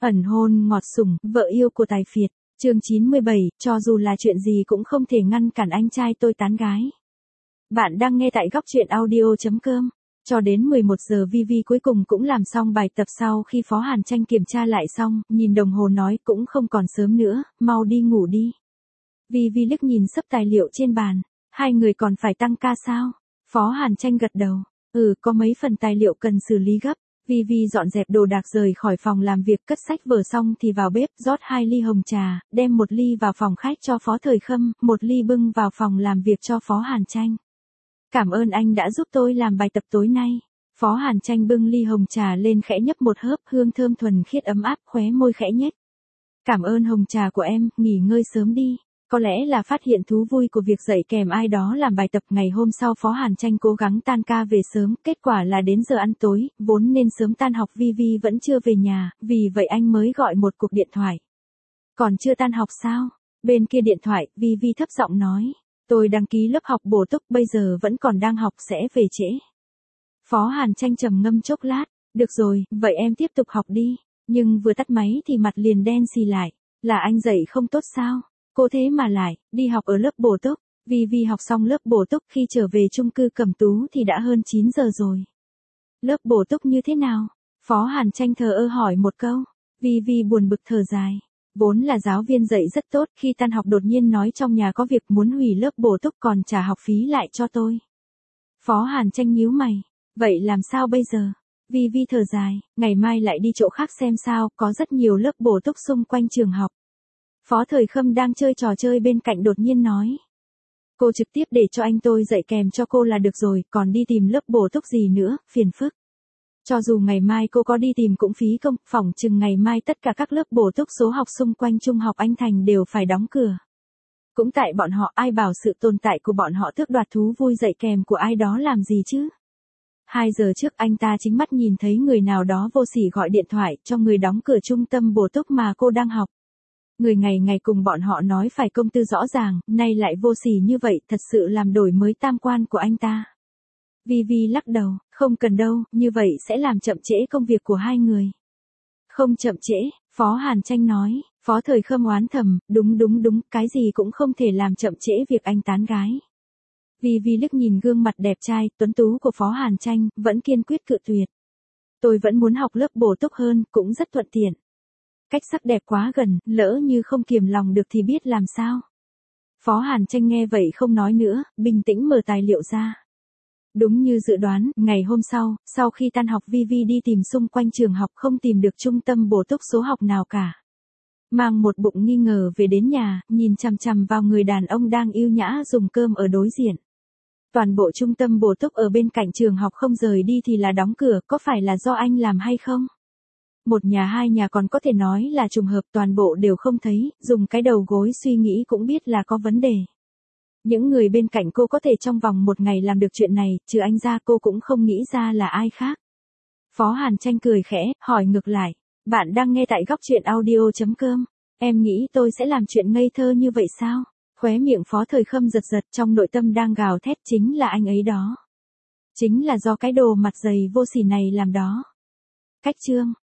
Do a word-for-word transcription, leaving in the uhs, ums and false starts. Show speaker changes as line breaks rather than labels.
Ẩn hôn ngọt sủng, vợ yêu của tài phiệt, chương chín mươi bảy, cho dù là chuyện gì cũng không thể ngăn cản anh trai tôi tán gái. Bạn đang nghe tại góc truyện audio chấm com. Cho đến mười một giờ Vivi cuối cùng cũng làm xong bài tập sau khi Phó Hàn Tranh kiểm tra lại xong, nhìn đồng hồ nói cũng không còn sớm nữa, mau đi ngủ đi. Vivi liếc nhìn sấp tài liệu trên bàn, hai người còn phải tăng ca sao? Phó Hàn Tranh gật đầu, ừ có mấy phần tài liệu cần xử lý gấp. Vivi dọn dẹp đồ đạc rời khỏi phòng làm việc, cất sách vở xong thì vào bếp rót hai ly hồng trà, đem một ly vào phòng khách cho Phó Thời Khâm, một ly bưng vào phòng làm việc cho Phó Hàn Tranh. Cảm ơn anh đã giúp tôi làm bài tập tối nay. Phó Hàn Tranh bưng ly hồng trà lên khẽ nhấp một hớp, hương thơm thuần khiết ấm áp, khóe môi khẽ nhếch. Cảm ơn hồng trà của em, nghỉ ngơi sớm đi. Có lẽ là phát hiện thú vui của việc dạy kèm ai đó làm bài tập, ngày hôm sau Phó Hàn Tranh cố gắng tan ca về sớm, kết quả là đến giờ ăn tối, vốn nên sớm tan học Vivi vẫn chưa về nhà, vì vậy anh mới gọi một cuộc điện thoại. Còn chưa tan học sao? Bên kia điện thoại, Vivi thấp giọng nói. Tôi đăng ký lớp học bổ túc, bây giờ vẫn còn đang học, sẽ về trễ. Phó Hàn Tranh trầm ngâm chốc lát, được rồi, vậy em tiếp tục học đi. Nhưng vừa tắt máy thì mặt liền đen xì lại, là anh dạy không tốt sao? Cô thế mà lại, đi học ở lớp bổ túc. Vivi học xong lớp bổ túc, khi trở về chung cư Cẩm Tú thì đã hơn chín giờ rồi. Lớp bổ túc như thế nào? Phó Hàn Tranh thờ ơ hỏi một câu. Vivi buồn bực thở dài. Vốn là giáo viên dạy rất tốt, khi tan học đột nhiên nói trong nhà có việc muốn hủy lớp bổ túc còn trả học phí lại cho tôi. Phó Hàn Tranh nhíu mày. Vậy làm sao bây giờ? Vivi thở dài, ngày mai lại đi chỗ khác xem sao, có rất nhiều lớp bổ túc xung quanh trường học. Phó Thời Khâm đang chơi trò chơi bên cạnh đột nhiên nói. Cô trực tiếp để cho anh tôi dạy kèm cho cô là được rồi, còn đi tìm lớp bổ túc gì nữa, phiền phức. Cho dù ngày mai cô có đi tìm cũng phí công, phỏng chừng ngày mai tất cả các lớp bổ túc số học xung quanh trung học Anh Thành đều phải đóng cửa. Cũng tại bọn họ, ai bảo sự tồn tại của bọn họ tước đoạt thú vui dạy kèm của ai đó làm gì chứ? Hai giờ trước anh ta chính mắt nhìn thấy người nào đó vô sỉ gọi điện thoại cho người đóng cửa trung tâm bổ túc mà cô đang học. Người ngày ngày cùng bọn họ nói phải công tư rõ ràng, nay lại vô sỉ như vậy, thật sự làm đổi mới tam quan của anh ta. Vivi lắc đầu, không cần đâu, như vậy sẽ làm chậm trễ công việc của hai người. Không chậm trễ, Phó Hàn Tranh nói. Phó Thời Khâm oán thầm, đúng đúng đúng, cái gì cũng không thể làm chậm trễ việc anh tán gái. Vivi liếc nhìn gương mặt đẹp trai, tuấn tú của Phó Hàn Tranh, vẫn kiên quyết cự tuyệt. Tôi vẫn muốn học lớp bổ túc hơn, cũng rất thuận tiện. Cách sắc đẹp quá gần, lỡ như không kiềm lòng được thì biết làm sao. Phó Hàn Tranh nghe vậy không nói nữa, bình tĩnh mở tài liệu ra. Đúng như dự đoán, ngày hôm sau, sau khi tan học Vivi đi tìm xung quanh trường học không tìm được trung tâm bổ túc số học nào cả. Mang một bụng nghi ngờ về đến nhà, nhìn chằm chằm vào người đàn ông đang yêu nhã dùng cơm ở đối diện. Toàn bộ trung tâm bổ túc ở bên cạnh trường học không rời đi thì là đóng cửa, có phải là do anh làm hay không? Một nhà hai nhà còn có thể nói là trùng hợp, toàn bộ đều không thấy, dùng cái đầu gối suy nghĩ cũng biết là có vấn đề. Những người bên cạnh cô có thể trong vòng một ngày làm được chuyện này, trừ anh ra cô cũng không nghĩ ra là ai khác. Phó Hàn Tranh cười khẽ, hỏi ngược lại. Bạn đang nghe tại góc truyện audio chấm com. Em nghĩ tôi sẽ làm chuyện ngây thơ như vậy sao? Khóe miệng Phó Thời Khâm giật giật, trong nội tâm đang gào thét, chính là anh ấy đó. Chính là do cái đồ mặt dày vô sỉ này làm đó. Cách chương.